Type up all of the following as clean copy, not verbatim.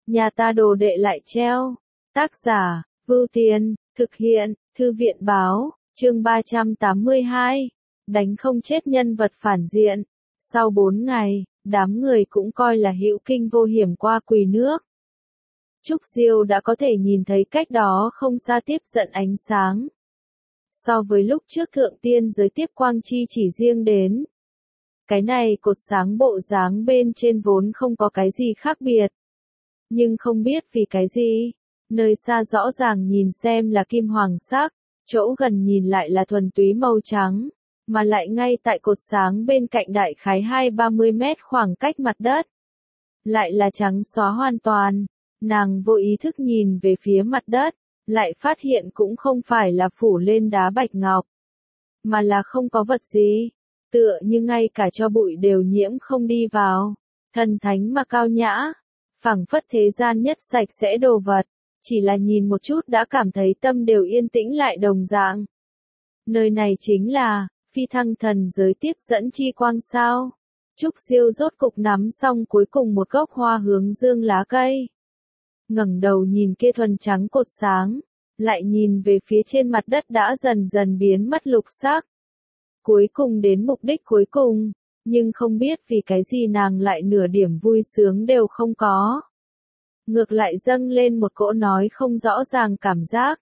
nhà ta đồ đệ lại treo. Tác giả, Vưu Tiên, thực hiện, Thư viện Báo, chương 382, đánh không chết nhân vật phản diện. Sau 4 ngày, đám người cũng coi là hữu kinh vô hiểm qua quỳ nước. Trúc Diêu đã có thể nhìn thấy cách đó không xa tiếp dẫn ánh sáng. So với lúc trước thượng tiên giới tiếp quang chi chỉ riêng đến. Cái này cột sáng bộ dáng bên trên vốn không có cái gì khác biệt. Nhưng không biết vì cái gì, nơi xa rõ ràng nhìn xem là kim hoàng sắc, chỗ gần nhìn lại là thuần túy màu trắng, mà lại ngay tại cột sáng bên cạnh đại khái 20-30 mét khoảng cách mặt đất. Lại là trắng xóa hoàn toàn, nàng vô ý thức nhìn về phía mặt đất, lại phát hiện cũng không phải là phủ lên đá bạch ngọc, mà là không có vật gì, tựa như ngay cả cho bụi đều nhiễm không đi vào, thần thánh mà cao nhã, phảng phất thế gian nhất sạch sẽ đồ vật, chỉ là nhìn một chút đã cảm thấy tâm đều yên tĩnh lại đồng dạng. Nơi này chính là phi thăng thần giới tiếp dẫn chi quang sao. Trúc Diêu rốt cục nắm xong cuối cùng một gốc hoa hướng dương lá cây. Ngẩng đầu nhìn kia thuần trắng cột sáng, lại nhìn về phía trên mặt đất đã dần dần biến mất lục sắc. Cuối cùng đến mục đích cuối cùng, nhưng không biết vì cái gì nàng lại nửa điểm vui sướng đều không có. Ngược lại dâng lên một cỗ nói không rõ ràng cảm giác.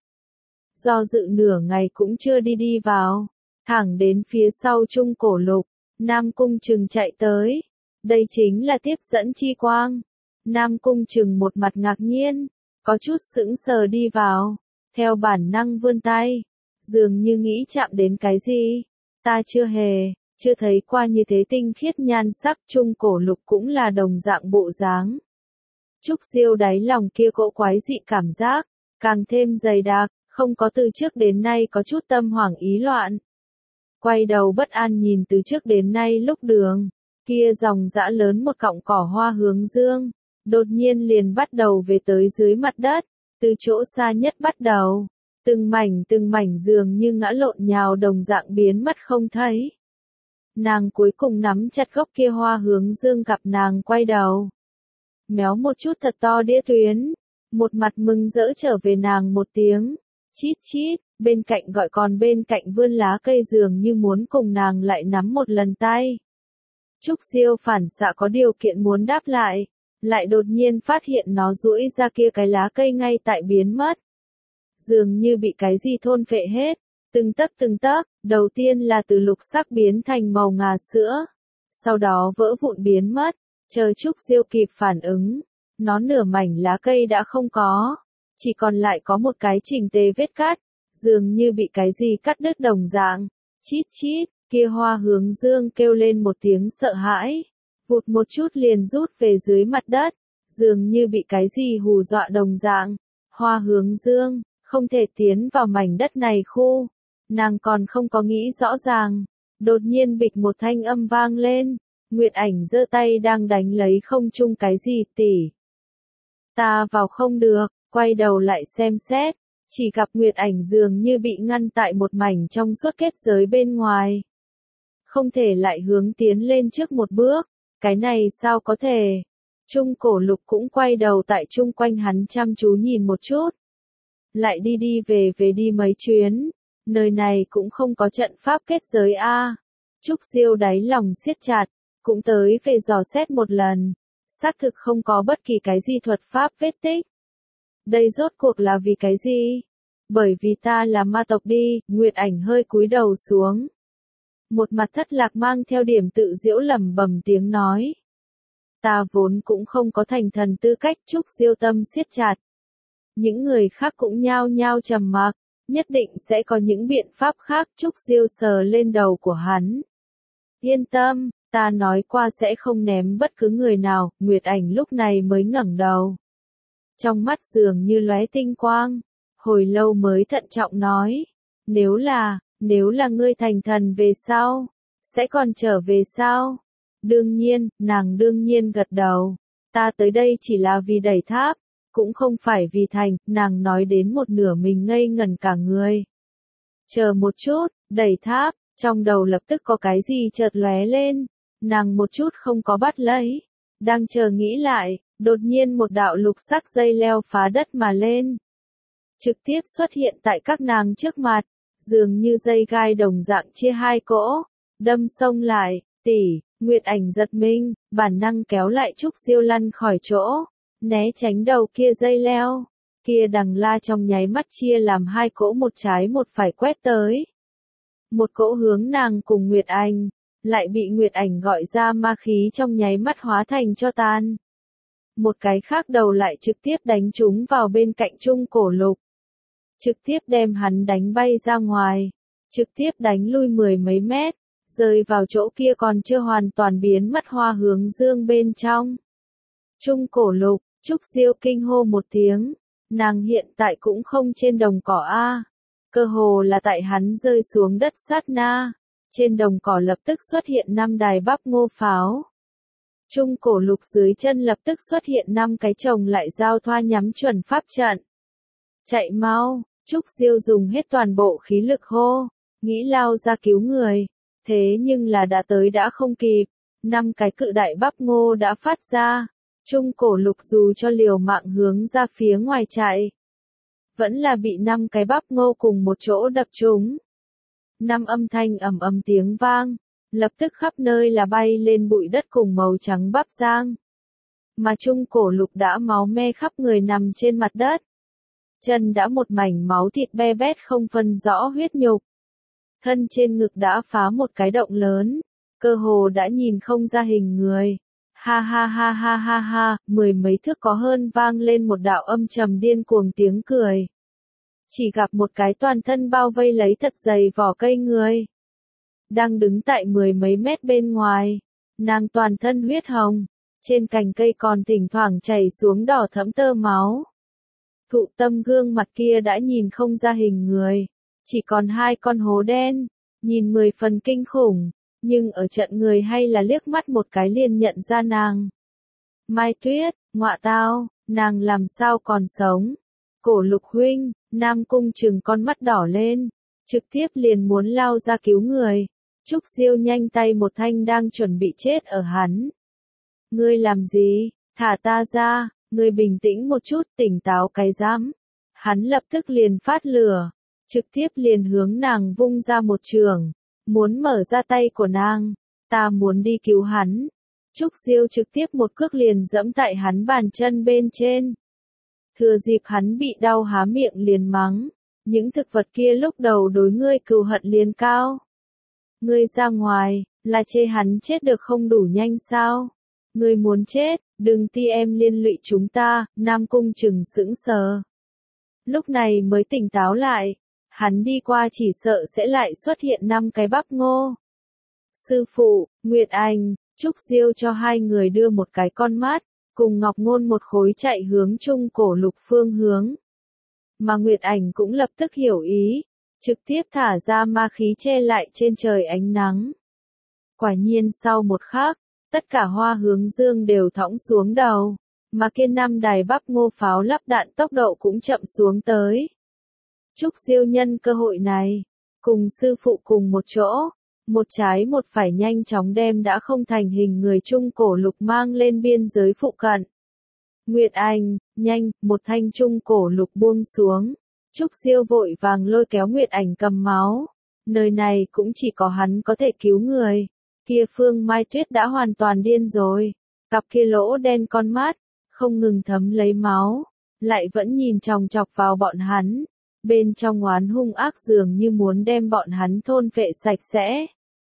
Do dự nửa ngày cũng chưa đi vào, thẳng đến phía sau Trung Cổ Lục, Nam Cung Trừng chạy tới. Đây chính là tiếp dẫn chi quang. Nam Cung Trừng một mặt ngạc nhiên, có chút sững sờ đi vào, theo bản năng vươn tay, dường như nghĩ chạm đến cái gì. Ta chưa thấy qua như thế tinh khiết nhan sắc. Trung Cổ Lục cũng là đồng dạng bộ dáng. Trúc Diêu đáy lòng kia cỗ quái dị cảm giác, càng thêm dày đặc, không có từ trước đến nay có chút tâm hoảng ý loạn. Quay đầu bất an nhìn từ trước đến nay lúc đường, kia dòng dã lớn một cọng cỏ hoa hướng dương, đột nhiên liền bắt đầu về tới dưới mặt đất, từ chỗ xa nhất bắt đầu, từng mảnh dường như ngã lộn nhào đồng dạng biến mất không thấy. Nàng cuối cùng nắm chặt gốc kia hoa hướng dương gặp nàng quay đầu. Méo một chút thật to đĩa tuyến, một mặt mừng rỡ trở về nàng một tiếng, chít chít, bên cạnh gọi còn bên cạnh vươn lá cây dường như muốn cùng nàng lại nắm một lần tay. Trúc Diêu phản xạ có điều kiện muốn đáp lại đột nhiên phát hiện nó duỗi ra kia cái lá cây ngay tại biến mất. Dường như bị cái gì thôn phệ hết, từng tấc, đầu tiên là từ lục sắc biến thành màu ngà sữa, sau đó vỡ vụn biến mất. Chờ Trúc Diêu kịp phản ứng, nó nửa mảnh lá cây đã không có, chỉ còn lại có một cái chỉnh tề vết cắt, dường như bị cái gì cắt đứt đồng dạng. Chít chít, kia hoa hướng dương kêu lên một tiếng sợ hãi, vụt một chút liền rút về dưới mặt đất, dường như bị cái gì hù dọa đồng dạng. Hoa hướng dương, không thể tiến vào mảnh đất này khu. Nàng còn không có nghĩ rõ ràng, đột nhiên bịch một thanh âm vang lên. Nguyệt Ảnh giơ tay đang đánh lấy không trung cái gì tỷ. Ta vào không được, quay đầu lại xem xét, chỉ gặp Nguyệt Ảnh dường như bị ngăn tại một mảnh trong suốt kết giới bên ngoài. Không thể lại hướng tiến lên trước một bước, cái này sao có thể. Trung Cổ Lục cũng quay đầu tại chung quanh hắn chăm chú nhìn một chút. Lại đi về đi mấy chuyến, nơi này cũng không có trận pháp kết giới a. Trúc Diêu đáy lòng siết chặt. Cũng tới về dò xét một lần, xác thực không có bất kỳ cái gì thuật pháp vết tích. Đây rốt cuộc là vì cái gì? Bởi vì ta là ma tộc đi. Nguyệt Ảnh hơi cúi đầu xuống. Một mặt thất lạc mang theo điểm tự giễu lẩm bẩm tiếng nói. Ta vốn cũng không có thành thần tư cách. Trúc Diêu tâm siết chặt. Những người khác cũng nhao nhao trầm mặc, nhất định sẽ có những biện pháp khác. Trúc Diêu sờ lên đầu của hắn. Yên tâm. Ta nói qua sẽ không ném bất cứ người nào. Nguyệt Ảnh lúc này mới ngẩng đầu. Trong mắt dường như lóe tinh quang. Hồi lâu mới thận trọng nói. Nếu là ngươi thành thần về sau, sẽ còn trở về sao? Đương nhiên, nàng đương nhiên gật đầu. Ta tới đây chỉ là vì đẩy tháp, cũng không phải vì thành. Nàng nói đến một nửa mình ngây ngẩn cả người. Chờ một chút, đẩy tháp, trong đầu lập tức có cái gì chợt lóe lên. Nàng một chút không có bắt lấy, Đang chờ nghĩ lại, đột nhiên một đạo lục sắc dây leo phá đất mà lên. Trực tiếp xuất hiện tại các nàng trước mặt, dường như dây gai đồng dạng chia hai cỗ, đâm xông lại, tỷ, Nguyệt Ảnh giật mình, bản năng kéo lại Trúc Diêu lăn khỏi chỗ, né tránh đầu kia dây leo, kia đằng la trong nháy mắt chia làm hai cỗ một trái một phải quét tới. Một cỗ hướng nàng cùng Nguyệt Ảnh, lại bị Nguyệt Ảnh gọi ra ma khí trong nháy mắt hóa thành cho tan. Một cái khác đầu lại trực tiếp đánh trúng vào bên cạnh Trung Cổ Lục. Trực tiếp đem hắn đánh bay ra ngoài, trực tiếp đánh lui 10 mấy mét, rơi vào chỗ kia còn chưa hoàn toàn biến mất hoa hướng dương bên trong. Trung Cổ Lục, Trúc Diêu kinh hô một tiếng, nàng hiện tại cũng không trên đồng cỏ a, cơ hồ là tại hắn rơi xuống đất sát na, trên đồng cỏ lập tức xuất hiện 5 đài bắp ngô pháo. Trung Cổ Lục dưới chân lập tức xuất hiện 5 cái chồng lại giao thoa nhắm chuẩn pháp trận. Chạy mau, Trúc Diêu dùng hết toàn bộ khí lực hô, nghĩ lao ra cứu người, thế nhưng là đã tới đã không kịp, 5 cái cự đại bắp ngô đã phát ra, Trung Cổ Lục dù cho liều mạng hướng ra phía ngoài chạy, vẫn là bị 5 cái bắp ngô cùng một chỗ đập trúng. 5 âm thanh ầm ầm tiếng vang, lập tức khắp nơi là bay lên bụi đất cùng màu trắng bắp rang. Mà Trung Cổ Lục đã máu me khắp người nằm trên mặt đất. Chân đã một mảnh máu thịt be bét không phân rõ huyết nhục. Thân trên ngực đã phá một cái động lớn, cơ hồ đã nhìn không ra hình người. Ha ha ha ha ha ha, 10 mấy thước có hơn vang lên một đạo âm trầm điên cuồng tiếng cười. Chỉ gặp một cái toàn thân bao vây lấy thật dày vỏ cây người. Đang đứng tại 10 mấy mét bên ngoài, nàng toàn thân huyết hồng, trên cành cây còn thỉnh thoảng chảy xuống đỏ thẫm tơ máu. Thụ Tâm gương mặt kia đã nhìn không ra hình người, chỉ còn 2 con hố đen, nhìn 10 phần kinh khủng, nhưng ở trận người hay là liếc mắt một cái liền nhận ra nàng. Mai Tuyết, ngọa tao, nàng làm sao còn sống? Cổ Lục huynh, Nam Cung trừng con mắt đỏ lên, trực tiếp liền muốn lao ra cứu người. Trúc Diêu nhanh tay một thanh đang chuẩn bị chết ở hắn. Ngươi làm gì? Thả ta ra, ngươi bình tĩnh một chút, tỉnh táo cái dám. Hắn lập tức liền phát lửa, trực tiếp liền hướng nàng vung ra một trường, muốn mở ra tay của nàng, ta muốn đi cứu hắn. Trúc Diêu trực tiếp một cước liền dẫm tại hắn bàn chân bên trên. Thừa dịp hắn bị đau há miệng liền mắng, những thực vật kia lúc đầu đối ngươi cừu hận liền cao. Ngươi ra ngoài, là chê hắn chết được không đủ nhanh sao? Ngươi muốn chết, đừng ti em liên lụy chúng ta, Nam Cung trừng sững sờ. Lúc này mới tỉnh táo lại, hắn đi qua chỉ sợ sẽ lại xuất hiện 5 cái bắp ngô. Sư phụ, Nguyệt Ảnh, Trúc Diêu cho 2 người đưa một cái con mắt, cùng Ngọc Ngôn một khối chạy hướng Trung Cổ Lục phương hướng. Mà Nguyệt Ảnh cũng lập tức hiểu ý, trực tiếp thả ra ma khí che lại trên trời ánh nắng. Quả nhiên sau một khắc, tất cả hoa hướng dương đều thõng xuống đầu, mà kia 5 đài bắp ngô pháo lắp đạn tốc độ cũng chậm xuống tới. Trúc Diêu nhân cơ hội này, cùng sư phụ cùng một chỗ, một trái một phải nhanh chóng đem đã không thành hình người Trung Cổ Lục mang lên biên giới phụ cận. Nguyệt Ảnh, nhanh, một thanh Trung Cổ Lục buông xuống. Trúc Diêu vội vàng lôi kéo Nguyệt Ảnh cầm máu. Nơi này cũng chỉ có hắn có thể cứu người. Kia Phương Mai Tuyết đã hoàn toàn điên rồi. Cặp kia lỗ đen con mắt, không ngừng thấm lấy máu, lại vẫn nhìn chòng chọc vào bọn hắn. Bên trong oán hung ác dường như muốn đem bọn hắn thôn phệ sạch sẽ.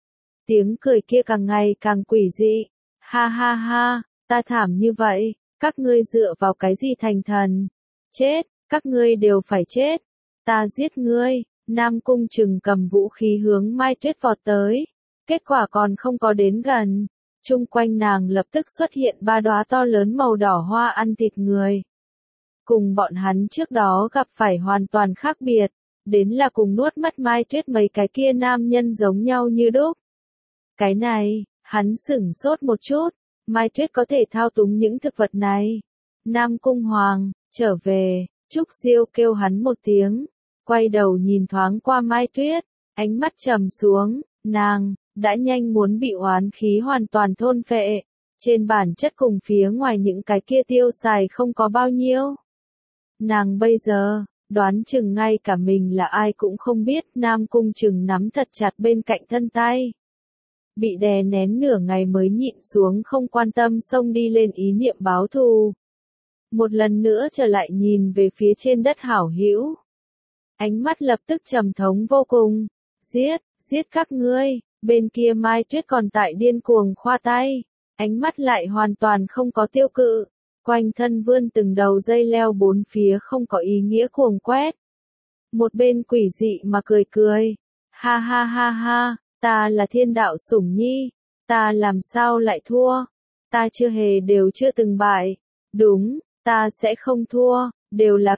Tiếng cười kia càng ngày càng quỷ dị. Ha ha ha, ta thảm như vậy, các ngươi dựa vào cái gì thành thần? Chết, các ngươi đều phải chết. Ta giết ngươi. Nam Cung trừng cầm vũ khí hướng Mai Tuyết vọt tới. Kết quả còn không có đến gần. Chung quanh nàng lập tức xuất hiện 3 đóa to lớn màu đỏ hoa ăn thịt người. Cùng bọn hắn trước đó gặp phải hoàn toàn khác biệt. Đến là cùng nuốt mất Mai Tuyết mấy cái kia nam nhân giống nhau như đúc. Cái này, hắn sửng sốt một chút. Mai Tuyết có thể thao túng những thực vật này. Nam Cung Hoàng, trở về. Trúc Diêu kêu hắn một tiếng. Quay đầu nhìn thoáng qua Mai Tuyết. Ánh mắt trầm xuống. Nàng đã nhanh muốn bị oán khí hoàn toàn thôn phệ. Trên bản chất cùng phía ngoài những cái kia tiêu xài không có bao nhiêu. Nàng bây giờ, đoán chừng ngay cả mình là ai cũng không biết, Nam Cung Trừng nắm thật chặt bên cạnh thân tay. Bị đè nén nửa ngày mới nhịn xuống không quan tâm xông đi lên ý niệm báo thù. Một lần nữa trở lại nhìn về phía trên đất hảo hữu. Ánh mắt lập tức trầm thống vô cùng. Giết các ngươi, bên kia Mai Tuyết còn tại điên cuồng khoa tay. Ánh mắt lại hoàn toàn không có tiêu cự. Quanh thân vươn từng đầu dây leo bốn phía không có ý nghĩa cuồng quét. Một bên quỷ dị mà cười cười. Ha ha ha ha, ta là thiên đạo sủng nhi. Ta làm sao lại thua? Ta chưa hề đều chưa từng bại. Đúng, ta sẽ không thua, đều là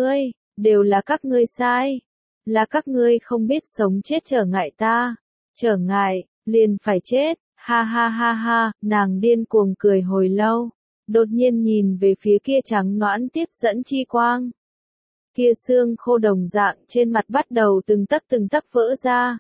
các ngươi sai. Là các ngươi không biết sống chết trở ngại ta. Trở ngại, liền phải chết. Ha ha ha ha, nàng điên cuồng cười hồi lâu. Đột nhiên nhìn về phía kia trắng nõn tiếp dẫn chi quang. Kia xương khô đồng dạng trên mặt bắt đầu từng tấc vỡ ra.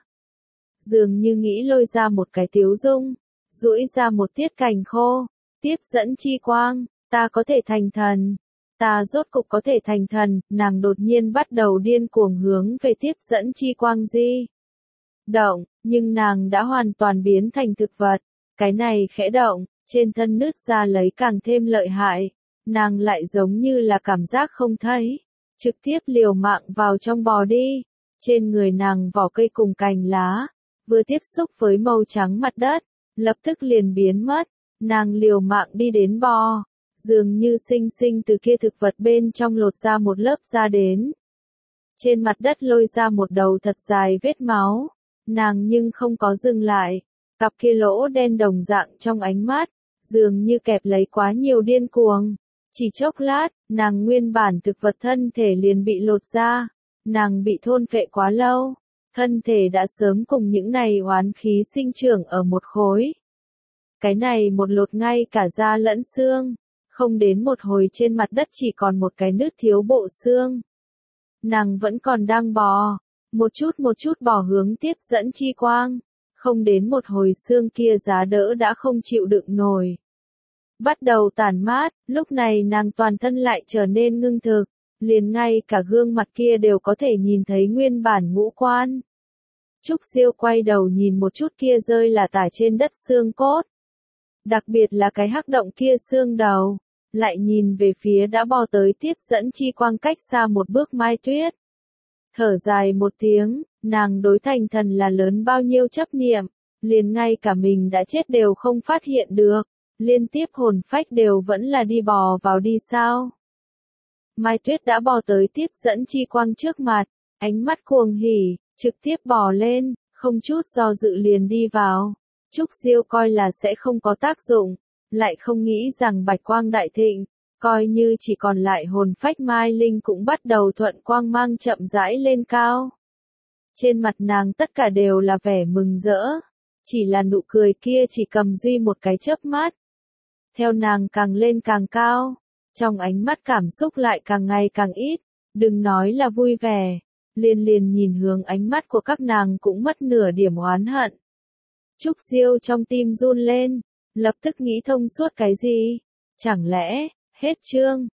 Dường như nghĩ lôi ra một cái tiếu dung, duỗi ra một tiết cành khô. Tiếp dẫn chi quang, ta có thể thành thần. Ta rốt cục có thể thành thần, nàng đột nhiên bắt đầu điên cuồng hướng về tiếp dẫn chi quang di động, nhưng nàng đã hoàn toàn biến thành thực vật. Cái này khẽ động, trên thân nứt ra lấy càng thêm lợi hại. Nàng lại giống như là cảm giác không thấy. Trực tiếp liều mạng vào trong bò đi. Trên người nàng vỏ cây cùng cành lá. Vừa tiếp xúc với màu trắng mặt đất. Lập tức liền biến mất. Nàng liều mạng đi đến bò. Dường như sinh sinh từ kia thực vật bên trong lột ra một lớp da đến. Trên mặt đất lôi ra một đầu thật dài vết máu. Nàng nhưng không có dừng lại. Cặp kia lỗ đen đồng dạng trong ánh mắt, dường như kẹp lấy quá nhiều điên cuồng. Chỉ chốc lát, nàng nguyên bản thực vật thân thể liền bị lột ra. Nàng bị thôn phệ quá lâu. Thân thể đã sớm cùng những này oán khí sinh trưởng ở một khối. Cái này một lột ngay cả da lẫn xương. Không đến một hồi trên mặt đất chỉ còn một cái nứt thiếu bộ xương. Nàng vẫn còn đang bò. Một chút bò hướng tiếp dẫn chi quang. Không đến một hồi xương kia giá đỡ đã không chịu đựng nổi. Bắt đầu tản mát, lúc này nàng toàn thân lại trở nên ngưng thực, liền ngay cả gương mặt kia đều có thể nhìn thấy nguyên bản ngũ quan. Trúc Diêu quay đầu nhìn một chút kia rơi là tả trên đất xương cốt. Đặc biệt là cái hắc động kia xương đầu, lại nhìn về phía đã bò tới tiếp dẫn chi quang cách xa một bước Mai Tuyết. Thở dài một tiếng, nàng đối thành thần là lớn bao nhiêu chấp niệm, liền ngay cả mình đã chết đều không phát hiện được, liên tiếp hồn phách đều vẫn là đi bò vào đi sao. Mai Tuyết đã bò tới tiếp dẫn chi quang trước mặt, ánh mắt cuồng hỉ, trực tiếp bò lên, không chút do dự liền đi vào. Trúc Diêu coi là sẽ không có tác dụng, lại không nghĩ rằng bạch quang đại thịnh. Coi như chỉ còn lại hồn phách Mai Linh cũng bắt đầu thuận quang mang chậm rãi lên cao. Trên mặt nàng tất cả đều là vẻ mừng rỡ. Chỉ là nụ cười kia chỉ cầm duy một cái chớp mắt. Theo nàng càng lên càng cao. Trong ánh mắt cảm xúc lại càng ngày càng ít. Đừng nói là vui vẻ. Liền nhìn hướng ánh mắt của các nàng cũng mất nửa điểm oán hận. Trúc Diêu trong tim run lên. Lập tức nghĩ thông suốt cái gì? Chẳng lẽ... Hết chương.